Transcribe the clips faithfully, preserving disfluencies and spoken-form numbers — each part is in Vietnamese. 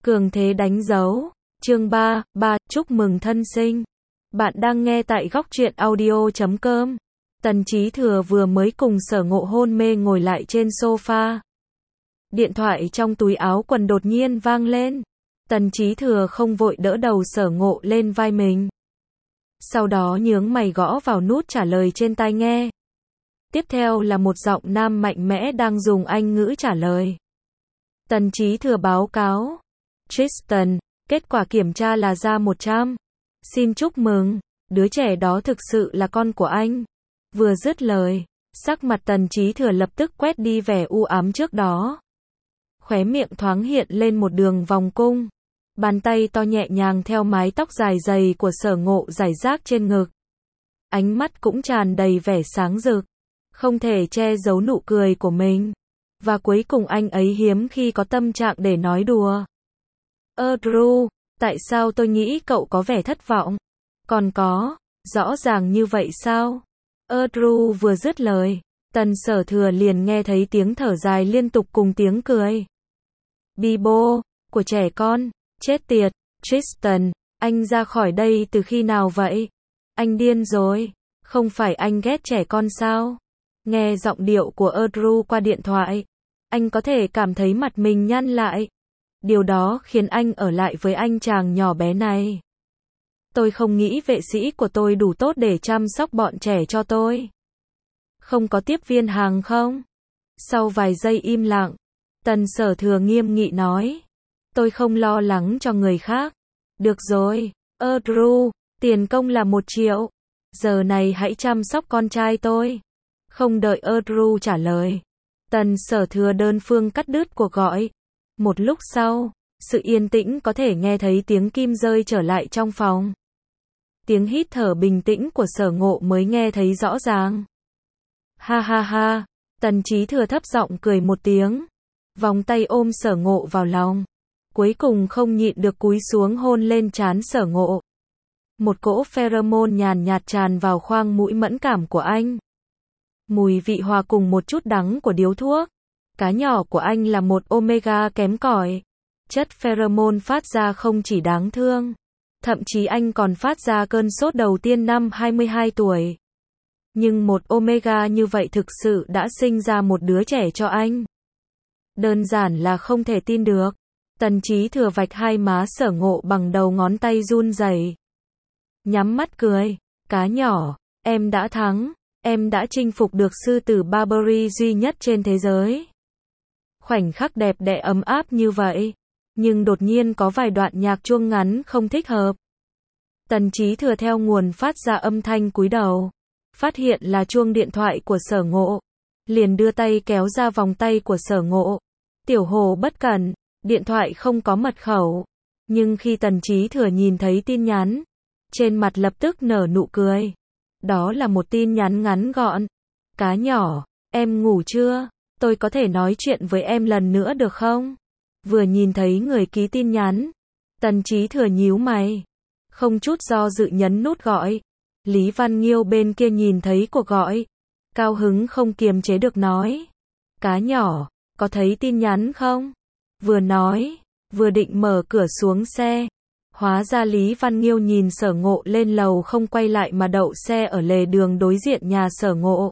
Cường thế đánh dấu. Chương ba, ba, chúc mừng thân sinh. Bạn đang nghe tại góc truyện audio chấm com. Tần Chí Thừa vừa mới cùng Sở Ngộ hôn mê ngồi lại trên sofa. Điện thoại trong túi áo quần đột nhiên vang lên. Tần Chí Thừa không vội đỡ đầu Sở Ngộ lên vai mình. Sau đó nhướng mày gõ vào nút trả lời trên tai nghe. Tiếp theo là một giọng nam mạnh mẽ đang dùng Anh ngữ trả lời. Tần Chí Thừa báo cáo. Tristan, kết quả kiểm tra là ra một trăm. Xin chúc mừng, đứa trẻ đó thực sự là con của anh. Vừa dứt lời, sắc mặt Tần Chí Thừa lập tức quét đi vẻ u ám trước đó. Khóe miệng thoáng hiện lên một đường vòng cung. Bàn tay to nhẹ nhàng theo mái tóc dài dày của Sở Ngộ rải rác trên ngực. Ánh mắt cũng tràn đầy vẻ sáng rực. Không thể che giấu nụ cười của mình. Và cuối cùng anh ấy hiếm khi có tâm trạng để nói đùa. Ơ Drew, tại sao tôi nghĩ cậu có vẻ thất vọng? Còn có, rõ ràng như vậy sao? Ơ Drew vừa dứt lời, Tần Sở Thừa liền nghe thấy tiếng thở dài liên tục cùng tiếng cười. Bibo, của trẻ con, chết tiệt, Tristan, anh ra khỏi đây từ khi nào vậy? Anh điên rồi, không phải anh ghét trẻ con sao? Nghe giọng điệu của Drew qua điện thoại, anh có thể cảm thấy mặt mình nhăn lại. Điều đó khiến anh ở lại với anh chàng nhỏ bé này. Tôi không nghĩ vệ sĩ của tôi đủ tốt để chăm sóc bọn trẻ cho tôi. Không có tiếp viên hàng không? Sau vài giây im lặng, Tần Sở Thừa nghiêm nghị nói. Tôi không lo lắng cho người khác. Được rồi, Drew, tiền công là một triệu. Giờ này hãy chăm sóc con trai tôi. Không đợi Drew trả lời, Tần Sở Thừa đơn phương cắt đứt cuộc gọi. Một lúc sau, sự yên tĩnh có thể nghe thấy tiếng kim rơi trở lại trong phòng. Tiếng hít thở bình tĩnh của Sở Ngộ mới nghe thấy rõ ràng. Ha ha ha, Tần Chí Thừa thấp giọng cười một tiếng. Vòng tay ôm Sở Ngộ vào lòng. Cuối cùng không nhịn được cúi xuống hôn lên trán Sở Ngộ. Một cỗ pheromone nhàn nhạt tràn vào khoang mũi mẫn cảm của anh. Mùi vị hòa cùng một chút đắng của điếu thuốc. Cá nhỏ của anh là một omega kém cỏi. Chất pheromone phát ra không chỉ đáng thương. Thậm chí anh còn phát ra cơn sốt đầu tiên năm hai mươi hai tuổi. Nhưng một omega như vậy thực sự đã sinh ra một đứa trẻ cho anh. Đơn giản là không thể tin được. Tần Chí Thừa vạch hai má Sở Ngộ bằng đầu ngón tay run rẩy. Nhắm mắt cười. Cá nhỏ, em đã thắng. Em đã chinh phục được sư tử Barbary duy nhất trên thế giới. Khoảnh khắc đẹp đẽ ấm áp như vậy. Nhưng đột nhiên có vài đoạn nhạc chuông ngắn không thích hợp. Tần Chí Thừa theo nguồn phát ra âm thanh cúi đầu. Phát hiện là chuông điện thoại của Sở Ngộ. Liền đưa tay kéo ra vòng tay của Sở Ngộ. Tiểu hồ bất cẩn, điện thoại không có mật khẩu. Nhưng khi Tần Chí Thừa nhìn thấy tin nhắn, trên mặt lập tức nở nụ cười. Đó là một tin nhắn ngắn gọn. Cá nhỏ, em ngủ chưa? Tôi có thể nói chuyện với em lần nữa được không? Vừa nhìn thấy người ký tin nhắn, Tần Chí Thừa nhíu mày. Không chút do dự nhấn nút gọi. Lý Văn Nghiêu bên kia nhìn thấy cuộc gọi. Cao hứng không kiềm chế được nói. Cá nhỏ, có thấy tin nhắn không? Vừa nói, vừa định mở cửa xuống xe. Hóa ra Lý Văn Nghiêu nhìn Sở Ngộ lên lầu không quay lại mà đậu xe ở lề đường đối diện nhà Sở Ngộ.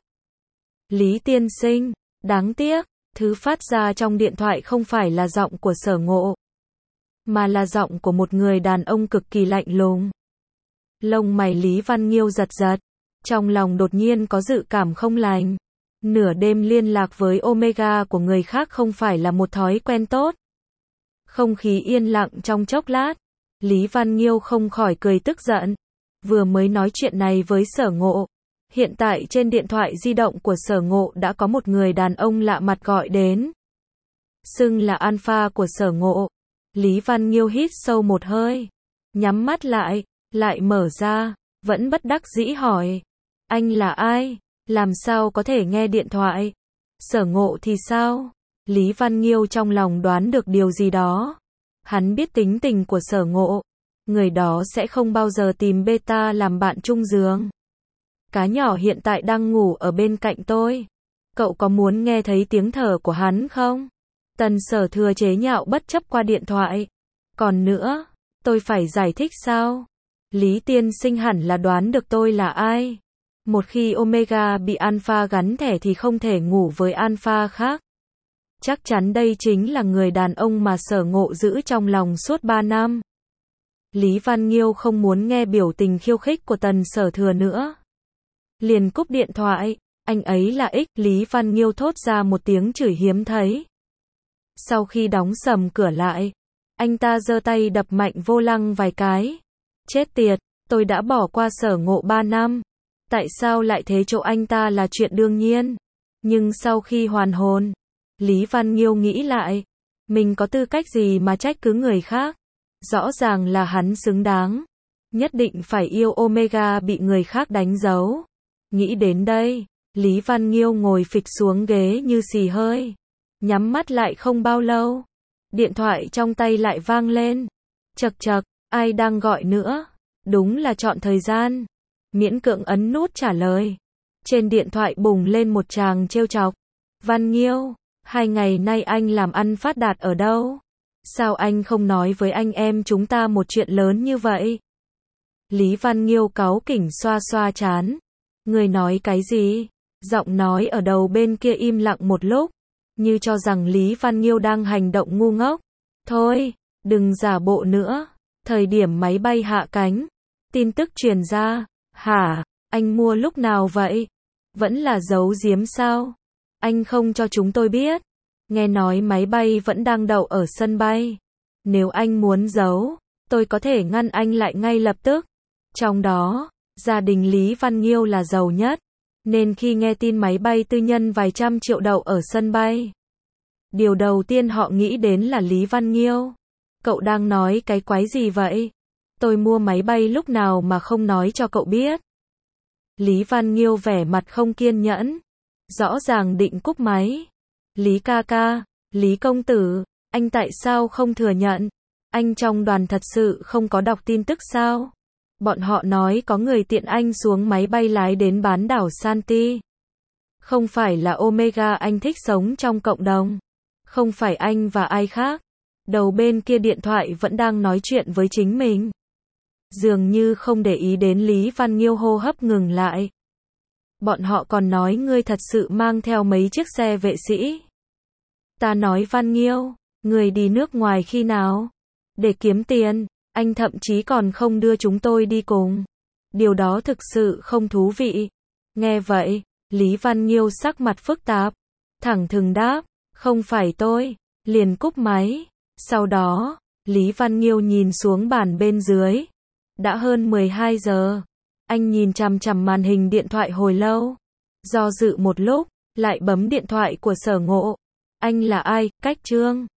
Lý tiên sinh, đáng tiếc, thứ phát ra trong điện thoại không phải là giọng của Sở Ngộ, mà là giọng của một người đàn ông cực kỳ lạnh lùng. Lông mày Lý Văn Nghiêu giật giật, trong lòng đột nhiên có dự cảm không lành. Nửa đêm liên lạc với Omega của người khác không phải là một thói quen tốt. Không khí yên lặng trong chốc lát. Lý Văn Nghiêu không khỏi cười tức giận. Vừa mới nói chuyện này với Sở Ngộ. Hiện tại trên điện thoại di động của Sở Ngộ đã có một người đàn ông lạ mặt gọi đến. Xưng là alpha của Sở Ngộ. Lý Văn Nghiêu hít sâu một hơi. Nhắm mắt lại, lại mở ra, vẫn bất đắc dĩ hỏi. Anh là ai? Làm sao có thể nghe điện thoại? Sở Ngộ thì sao? Lý Văn Nghiêu trong lòng đoán được điều gì đó. Hắn biết tính tình của Sở Ngộ. Người đó sẽ không bao giờ tìm beta làm bạn chung giường. Cá nhỏ hiện tại đang ngủ ở bên cạnh tôi. Cậu có muốn nghe thấy tiếng thở của hắn không? Tần Sở Thừa chế nhạo bất chấp qua điện thoại. Còn nữa, tôi phải giải thích sao? Lý tiên sinh hẳn là đoán được tôi là ai. Một khi Omega bị Alpha gắn thẻ thì không thể ngủ với Alpha khác. Chắc chắn đây chính là người đàn ông mà Sở Ngộ giữ trong lòng suốt ba năm. Lý Văn Nghiêu không muốn nghe biểu tình khiêu khích của Tần Sở Thừa nữa. Liền cúp điện thoại, anh ấy là ích, Lý Văn Nghiêu thốt ra một tiếng chửi hiếm thấy. Sau khi đóng sầm cửa lại, anh ta giơ tay đập mạnh vô lăng vài cái. Chết tiệt, tôi đã bỏ qua Sở Ngộ ba năm. Tại sao lại thế, chỗ anh ta là chuyện đương nhiên. Nhưng sau khi hoàn hồn, Lý Văn Nghiêu nghĩ lại, mình có tư cách gì mà trách cứ người khác. Rõ ràng là hắn xứng đáng. Nhất định phải yêu Omega bị người khác đánh dấu. Nghĩ đến đây, Lý Văn Nghiêu ngồi phịch xuống ghế như xì hơi. Nhắm mắt lại không bao lâu. Điện thoại trong tay lại vang lên. Chậc chậc, ai đang gọi nữa? Đúng là chọn thời gian. Miễn cưỡng ấn nút trả lời. Trên điện thoại bùng lên một tràng trêu chọc. Văn Nghiêu, hai ngày nay anh làm ăn phát đạt ở đâu? Sao anh không nói với anh em chúng ta một chuyện lớn như vậy? Lý Văn Nghiêu cáu kỉnh xoa xoa trán. Người nói cái gì? Giọng nói ở đầu bên kia im lặng một lúc, như cho rằng Lý Văn Nghiêu đang hành động ngu ngốc. Thôi, đừng giả bộ nữa. Thời điểm máy bay hạ cánh, tin tức truyền ra. Hả, anh mua lúc nào vậy? Vẫn là giấu giếm sao? Anh không cho chúng tôi biết. Nghe nói máy bay vẫn đang đậu ở sân bay. Nếu anh muốn giấu, tôi có thể ngăn anh lại ngay lập tức. Trong đó, gia đình Lý Văn Nghiêu là giàu nhất, nên khi nghe tin máy bay tư nhân vài trăm triệu đậu ở sân bay, điều đầu tiên họ nghĩ đến là Lý Văn Nghiêu. Cậu đang nói cái quái gì vậy? Tôi mua máy bay lúc nào mà không nói cho cậu biết? Lý Văn Nghiêu vẻ mặt không kiên nhẫn, rõ ràng định cúp máy. Lý ca ca, Lý công tử, anh tại sao không thừa nhận? Anh trong đoàn thật sự không có đọc tin tức sao? Bọn họ nói có người tiện anh xuống máy bay lái đến bán đảo Santi. Không phải là Omega, anh thích sống trong cộng đồng. Không phải anh và ai khác. Đầu bên kia điện thoại vẫn đang nói chuyện với chính mình. Dường như không để ý đến Lý Văn Nghiêu hô hấp ngừng lại. Bọn họ còn nói ngươi thật sự mang theo mấy chiếc xe vệ sĩ. Ta nói Văn Nghiêu, người đi nước ngoài khi nào? Để kiếm tiền, anh thậm chí còn không đưa chúng tôi đi cùng. Điều đó thực sự không thú vị. Nghe vậy, Lý Văn Nghiêu sắc mặt phức tạp, thẳng thừng đáp, không phải tôi, liền cúp máy. Sau đó, Lý Văn Nghiêu nhìn xuống bàn bên dưới. Đã hơn mười hai giờ. Anh nhìn chằm chằm màn hình điện thoại hồi lâu. Do dự một lúc, lại bấm điện thoại của Sở Ngộ. Anh là ai? Cách Trương.